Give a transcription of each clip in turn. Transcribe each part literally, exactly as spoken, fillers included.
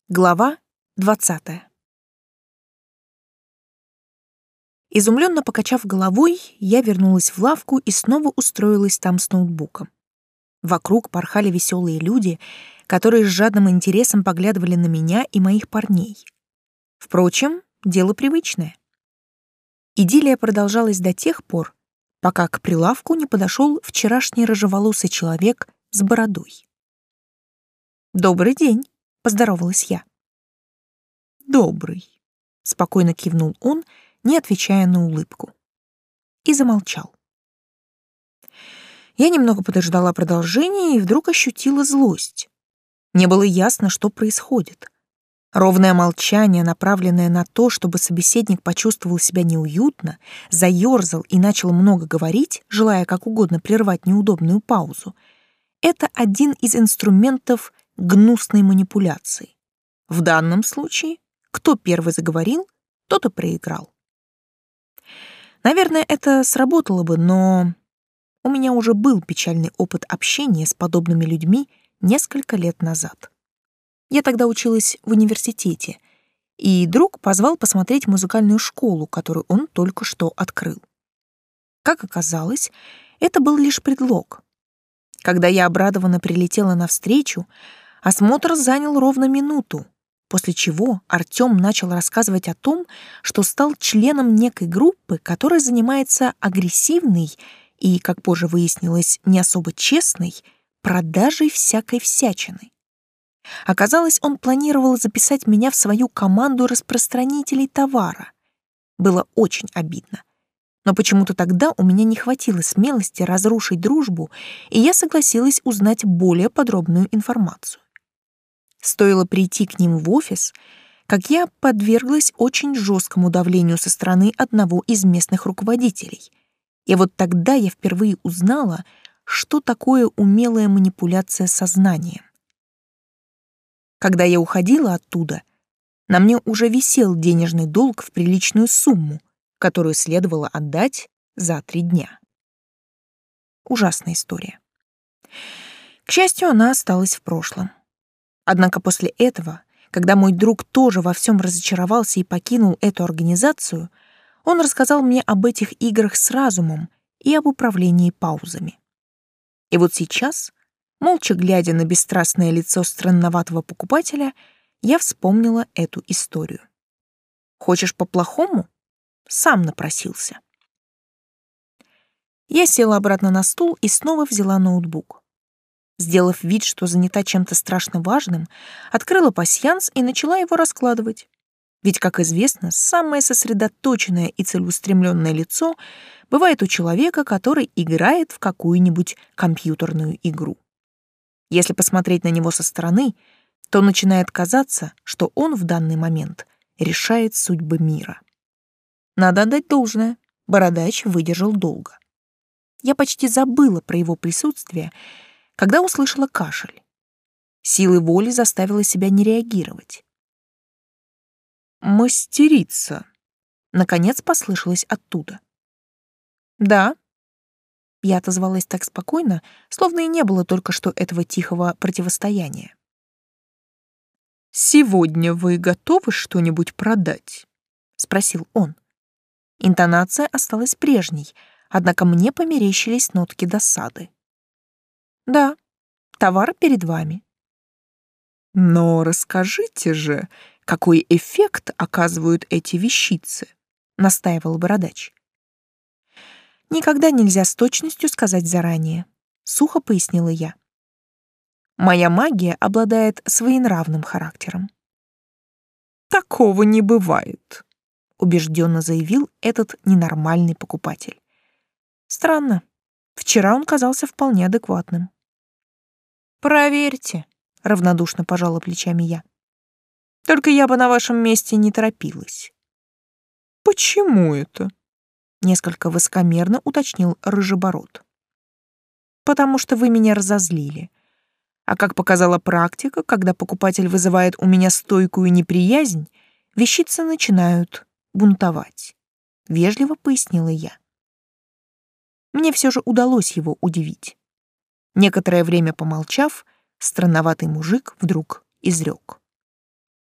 Глава двадцатая. Изумленно покачав головой, я вернулась в лавку и снова устроилась там с ноутбуком. Вокруг порхали веселые люди, которые с жадным интересом поглядывали на меня и моих парней. Впрочем, дело привычное. Идиллия продолжалась до тех пор, пока к прилавку не подошел вчерашний рыжеволосый человек с бородой. «Добрый день», — поздоровалась я. «Добрый», — спокойно кивнул он, не отвечая на улыбку. И замолчал. Я немного подождала продолжения и вдруг ощутила злость. Мне было ясно, что происходит. Ровное молчание, направленное на то, чтобы собеседник почувствовал себя неуютно, заёрзал и начал много говорить, желая как угодно прервать неудобную паузу, это один из инструментов гнусной манипуляции. В данном случае кто первый заговорил, тот и проиграл. Наверное, это сработало бы, но у меня уже был печальный опыт общения с подобными людьми несколько лет назад. Я тогда училась в университете, и друг позвал посмотреть музыкальную школу, которую он только что открыл. Как оказалось, это был лишь предлог. Когда я обрадованно прилетела навстречу, осмотр занял ровно минуту, после чего Артём начал рассказывать о том, что стал членом некой группы, которая занимается агрессивной и, как позже выяснилось, не особо честной продажей всякой всячины. Оказалось, он планировал записать меня в свою команду распространителей товара. Было очень обидно. Но почему-то тогда у меня не хватило смелости разрушить дружбу, и я согласилась узнать более подробную информацию. Стоило прийти к ним в офис, как я подверглась очень жесткому давлению со стороны одного из местных руководителей. И вот тогда я впервые узнала, что такое умелая манипуляция сознанием. Когда я уходила оттуда, на мне уже висел денежный долг в приличную сумму, которую следовало отдать за три дня. Ужасная история. К счастью, она осталась в прошлом. Однако после этого, когда мой друг тоже во всем разочаровался и покинул эту организацию, он рассказал мне об этих играх с разумом и об управлении паузами. И вот сейчас, молча глядя на бесстрастное лицо странноватого покупателя, я вспомнила эту историю. Хочешь по-плохому? Сам напросился. Я села обратно на стул и снова взяла ноутбук. Сделав вид, что занята чем-то страшно важным, открыла пасьянс и начала его раскладывать. Ведь, как известно, самое сосредоточенное и целеустремленное лицо бывает у человека, который играет в какую-нибудь компьютерную игру. Если посмотреть на него со стороны, то начинает казаться, что он в данный момент решает судьбы мира. Надо отдать должное, Бородач выдержал долго. Я почти забыла про его присутствие, когда услышала кашель. Силой воли заставила себя не реагировать. «Мастерица!» — наконец послышалось оттуда. «Да», — я отозвалась так спокойно, словно и не было только что этого тихого противостояния. «Сегодня вы готовы что-нибудь продать?» — спросил он. Интонация осталась прежней, однако мне померещились нотки досады. «Да, товар перед вами». «Но расскажите же, какой эффект оказывают эти вещицы?» — настаивал Бородач. «Никогда нельзя с точностью сказать заранее», — сухо пояснила я. «Моя магия обладает своенравным характером». «Такого не бывает», — убежденно заявил этот ненормальный покупатель. Странно. Вчера он казался вполне адекватным. «Проверьте», — равнодушно пожала плечами я. «Только я бы на вашем месте не торопилась». «Почему это?» — несколько высокомерно уточнил Рыжебород. «Потому что вы меня разозлили. А как показала практика, когда покупатель вызывает у меня стойкую неприязнь, вещицы начинают бунтовать», — вежливо пояснила я. Мне все же удалось его удивить. Некоторое время помолчав, странноватый мужик вдруг изрек.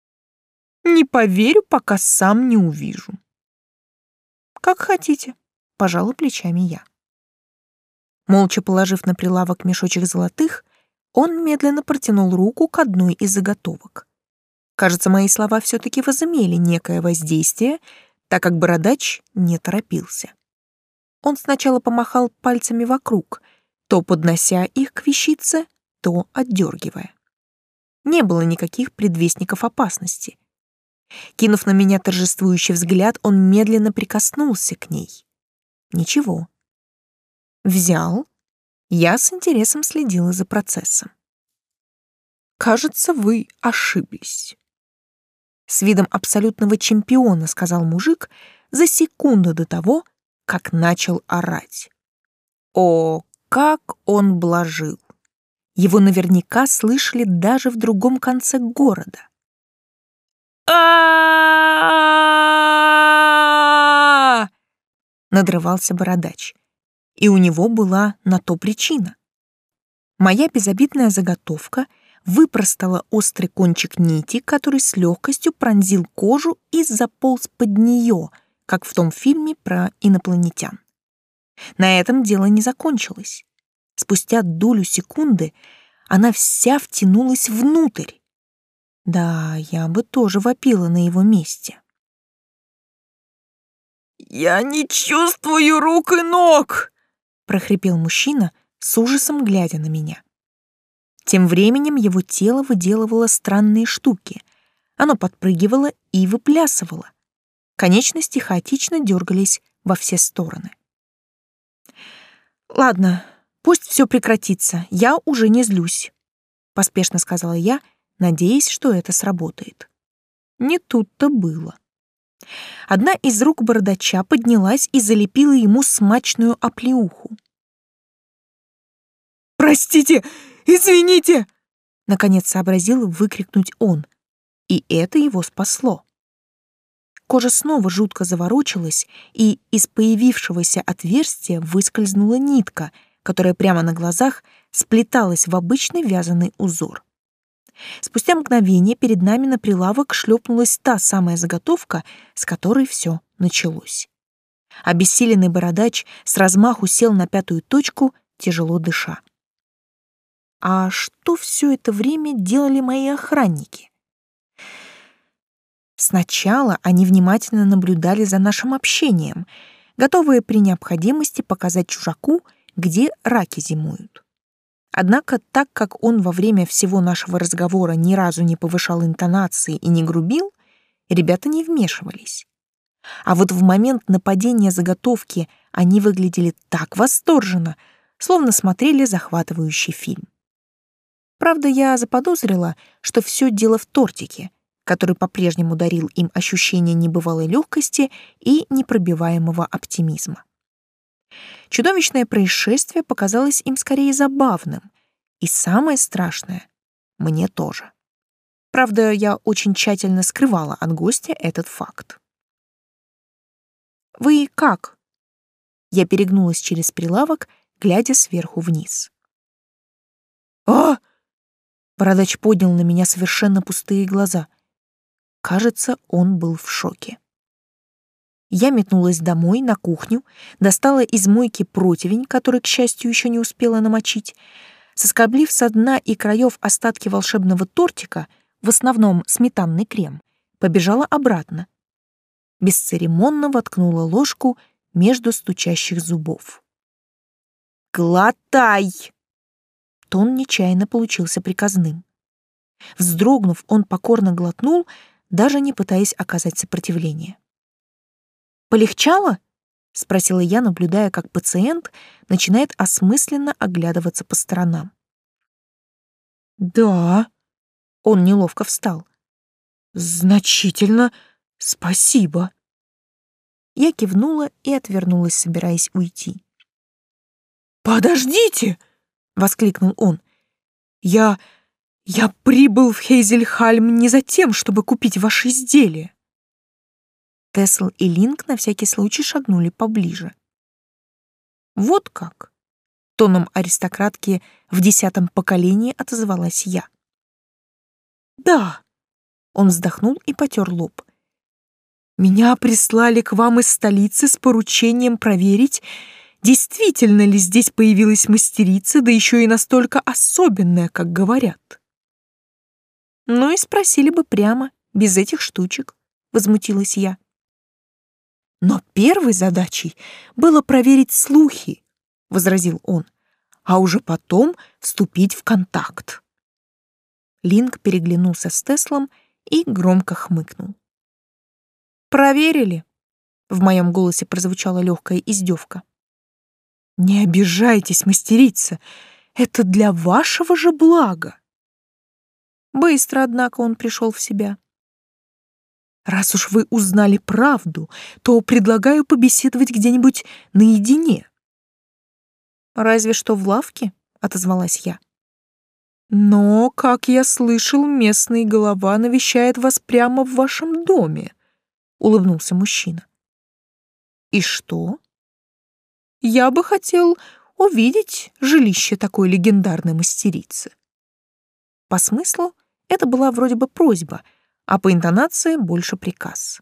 Не поверю, пока сам не увижу. Как хотите, пожала плечами я. Молча положив на прилавок мешочек золотых, он медленно протянул руку к одной из заготовок. Кажется, мои слова все-таки возымели некое воздействие, так как бородач не торопился. Он сначала помахал пальцами вокруг, то поднося их к вещице, то отдергивая. Не было никаких предвестников опасности. Кинув на меня торжествующий взгляд, он медленно прикоснулся к ней. Ничего. Взял. Я с интересом следила за процессом. «Кажется, вы ошиблись». С видом абсолютного чемпиона сказал мужик за секунду до того, как начал орать. О, как он блажил! Его наверняка слышали даже в другом конце города. а надрывался бородач, и у него была на то причина. Моя безобидная заготовка выпростала острый кончик нити, который с легкостью пронзил кожу и заполз под нее, как в том фильме про инопланетян. На этом дело не закончилось. Спустя долю секунды она вся втянулась внутрь. Да, я бы тоже вопила на его месте. «Я не чувствую рук и ног!» — прохрипел мужчина, с ужасом глядя на меня. Тем временем его тело выделывало странные штуки. Оно подпрыгивало и выплясывало. Конечности хаотично дергались во все стороны. «Ладно, пусть все прекратится, я уже не злюсь», — поспешно сказала я, надеясь, что это сработает. Не тут-то было. Одна из рук бородача поднялась и залепила ему смачную оплеуху. «Простите! Извините!» Наконец сообразил выкрикнуть он, и это его спасло. Кожа снова жутко заворочилась, и из появившегося отверстия выскользнула нитка, которая прямо на глазах сплеталась в обычный вязаный узор. Спустя мгновение перед нами на прилавок шлепнулась та самая заготовка, с которой все началось. Обессиленный бородач с размаху сел на пятую точку, тяжело дыша. А что все это время делали мои охранники? Сначала они внимательно наблюдали за нашим общением, готовые при необходимости показать чужаку, где раки зимуют. Однако, так как он во время всего нашего разговора ни разу не повышал интонации и не грубил, ребята не вмешивались. А вот в момент нападения заготовки они выглядели так восторженно, словно смотрели захватывающий фильм. Правда, я заподозрила, что все дело в тортике, который по-прежнему дарил им ощущение небывалой легкости и непробиваемого оптимизма. Чудовищное происшествие показалось им скорее забавным, и самое страшное — мне тоже. Правда, я очень тщательно скрывала от гостя этот факт. «Вы как?» Я перегнулась через прилавок, глядя сверху вниз. «А!» Бородач поднял на меня совершенно пустые глаза. Кажется, он был в шоке. Я метнулась домой, на кухню, достала из мойки противень, который, к счастью, еще не успела намочить, соскоблив со дна и краев остатки волшебного тортика, в основном сметанный крем, побежала обратно. Бесцеремонно воткнула ложку между стучащих зубов. «Глотай!» Тон нечаянно получился приказным. Вздрогнув, он покорно глотнул, даже не пытаясь оказать сопротивление. «Полегчало?» — спросила я, наблюдая, как пациент начинает осмысленно оглядываться по сторонам. «Да», — он неловко встал. «Значительно спасибо». Я кивнула и отвернулась, собираясь уйти. «Подождите!» — воскликнул он. «Я... я прибыл в Хейзельхальм не за тем, чтобы купить ваши изделия». Тесл и Линк на всякий случай шагнули поближе. «Вот как!» — тоном аристократки в десятом поколении отозвалась я. «Да!» — Он вздохнул и потер лоб. «Меня прислали к вам из столицы с поручением проверить, действительно ли здесь появилась мастерица, да еще и настолько особенная, как говорят». «Ну и спросили бы прямо, без этих штучек», — возмутилась я. «Но первой задачей было проверить слухи», — возразил он, «а уже потом вступить в контакт». Линк переглянулся с Теслом и громко хмыкнул. «Проверили?» — в моем голосе прозвучала легкая издевка. «Не обижайтесь, мастерица, это для вашего же блага». Быстро, однако, он пришел в себя. «Раз уж вы узнали правду, то предлагаю побеседовать где-нибудь наедине». «Разве что в лавке», — отозвалась я. «Но, как я слышал, местный голова навещает вас прямо в вашем доме», — улыбнулся мужчина. «И что?» «Я бы хотел увидеть жилище такой легендарной мастерицы». По смыслу это была вроде бы просьба, а по интонации больше приказ.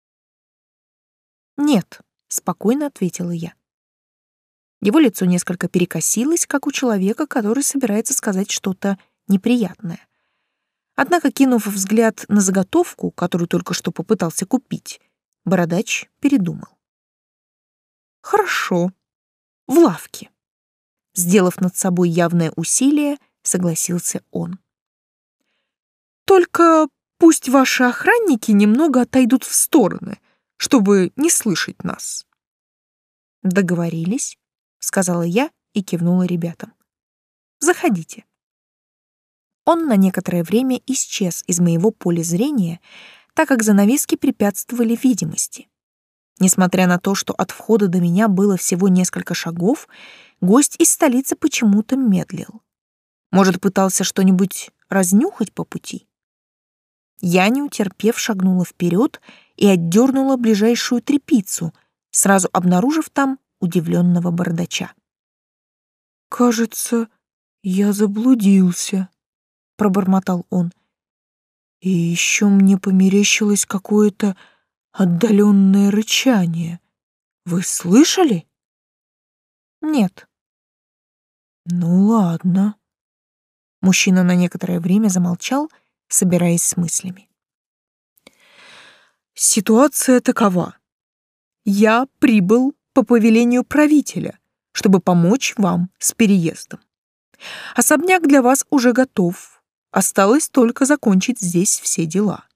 «Нет», — спокойно ответила я. Его лицо несколько перекосилось, как у человека, который собирается сказать что-то неприятное. Однако, кинув взгляд на заготовку, которую только что попытался купить, бородач передумал. «Хорошо, в лавке». Сделав над собой явное усилие, согласился он. «Только пусть ваши охранники немного отойдут в стороны, чтобы не слышать нас». «Договорились», — сказала я и кивнула ребятам. «Заходите». Он на некоторое время исчез из моего поля зрения, так как занавески препятствовали видимости. Несмотря на то, что от входа до меня было всего несколько шагов, гость из столицы почему-то медлил. Может, пытался что-нибудь разнюхать по пути? Я, не утерпев, шагнула вперед и отдернула ближайшую тряпицу, сразу обнаружив там удивленного бородача. «Кажется, я заблудился», — пробормотал он. «И еще мне померещилось какое-то отдаленное рычание. Вы слышали?» «Нет». «Ну ладно». Мужчина на некоторое время замолчал, собираясь с мыслями. «Ситуация такова. Я прибыл по повелению правителя, чтобы помочь вам с переездом. Особняк для вас уже готов. Осталось только закончить здесь все дела».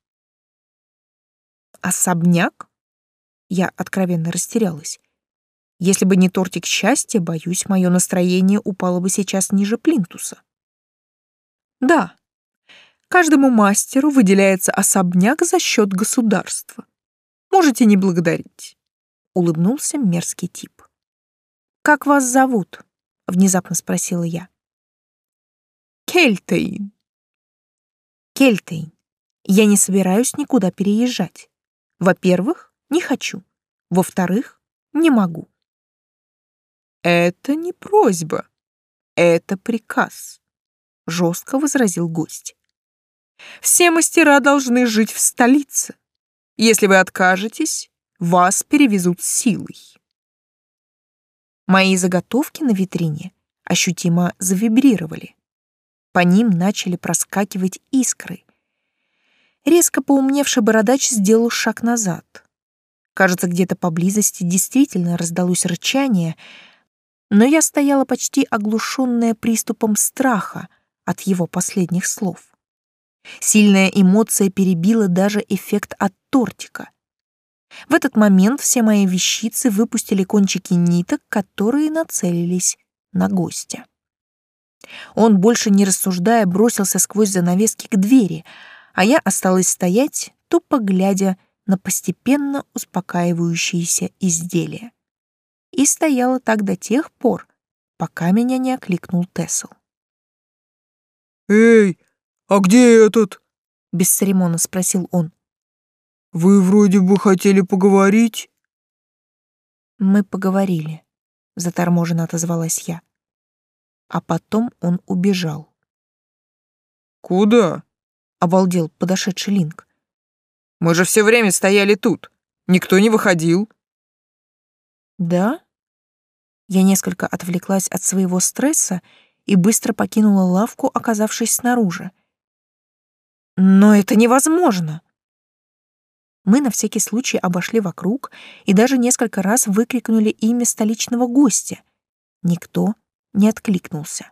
«Особняк?» Я откровенно растерялась. Если бы не тортик счастья, боюсь, мое настроение упало бы сейчас ниже плинтуса. «Да, каждому мастеру выделяется особняк за счет государства. Можете не благодарить», — улыбнулся мерзкий тип. «Как вас зовут?» — внезапно спросила я. «Кельтейн». «Кельтейн, я не собираюсь никуда переезжать. Во-первых, не хочу. Во-вторых, не могу». «Это не просьба, это приказ», — жестко возразил гость. «Все мастера должны жить в столице. Если вы откажетесь, вас перевезут силой». Мои заготовки на витрине ощутимо завибрировали. По ним начали проскакивать искры. Резко поумневший бородач сделал шаг назад. Кажется, где-то поблизости действительно раздалось рычание, но я стояла почти оглушенная приступом страха от его последних слов. Сильная эмоция перебила даже эффект от тортика. В этот момент все мои вещицы выпустили кончики ниток, которые нацелились на гостя. Он, больше не рассуждая, бросился сквозь занавески к двери, а я осталась стоять, тупо глядя на постепенно успокаивающиеся изделия. И стояла так до тех пор, пока меня не окликнул Тесл. «Эй, а где этот?» — бесцеремонно спросил он. «Вы вроде бы хотели поговорить?» «Мы поговорили», — заторможенно отозвалась я. А потом он убежал. «Куда?» — обалдел подошедший Линк. Мы же все время стояли тут. Никто не выходил. Да? Я несколько отвлеклась от своего стресса и быстро покинула лавку, оказавшись снаружи. Но это невозможно. Мы на всякий случай обошли вокруг и даже несколько раз выкрикнули имя столичного гостя. Никто не откликнулся.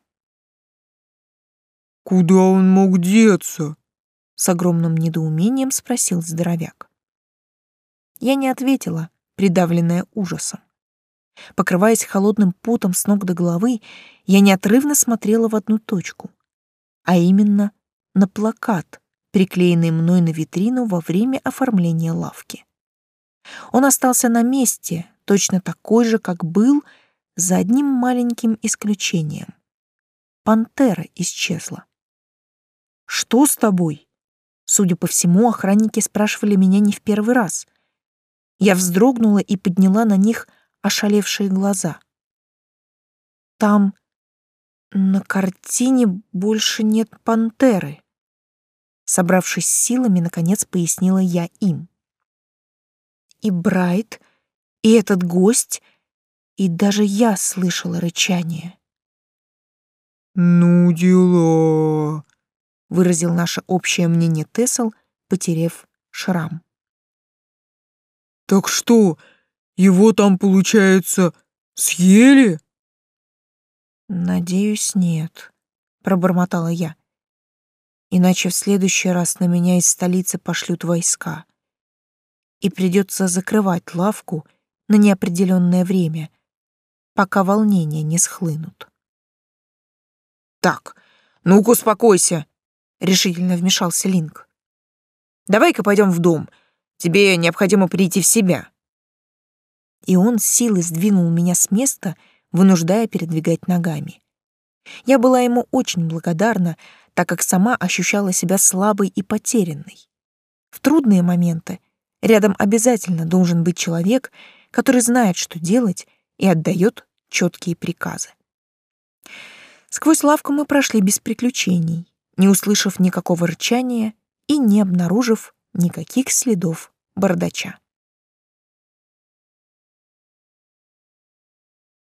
«Куда он мог деться?» — с огромным недоумением спросил здоровяк. Я не ответила, придавленная ужасом. Покрываясь холодным потом с ног до головы, я неотрывно смотрела в одну точку, а именно на плакат, приклеенный мной на витрину во время оформления лавки. Он остался на месте, точно такой же, как был, за одним маленьким исключением. Пантера исчезла. «Что с тобой?» Судя по всему, охранники спрашивали меня не в первый раз. Я вздрогнула и подняла на них ошалевшие глаза. «Там на картине больше нет пантеры», — собравшись с силами, наконец пояснила я им. И Брайт, и этот гость, и даже я слышала рычание. «Ну дела», — выразил наше общее мнение Тесл, потеряв шрам. «Так что, его там, получается, съели?» «Надеюсь, нет», — пробормотала я. «Иначе в следующий раз на меня из столицы пошлют войска, и придется закрывать лавку на неопределенное время, пока волнения не схлынут». «Так, ну-ка успокойся», — решительно вмешался Линк. «Давай-ка пойдем в дом. Тебе необходимо прийти в себя». И он с силой сдвинул меня с места, вынуждая передвигать ногами. Я была ему очень благодарна, так как сама ощущала себя слабой и потерянной. В трудные моменты рядом обязательно должен быть человек, который знает, что делать, и отдает четкие приказы. Сквозь лавку мы прошли без приключений, не услышав никакого рычания и не обнаружив никаких следов бардача.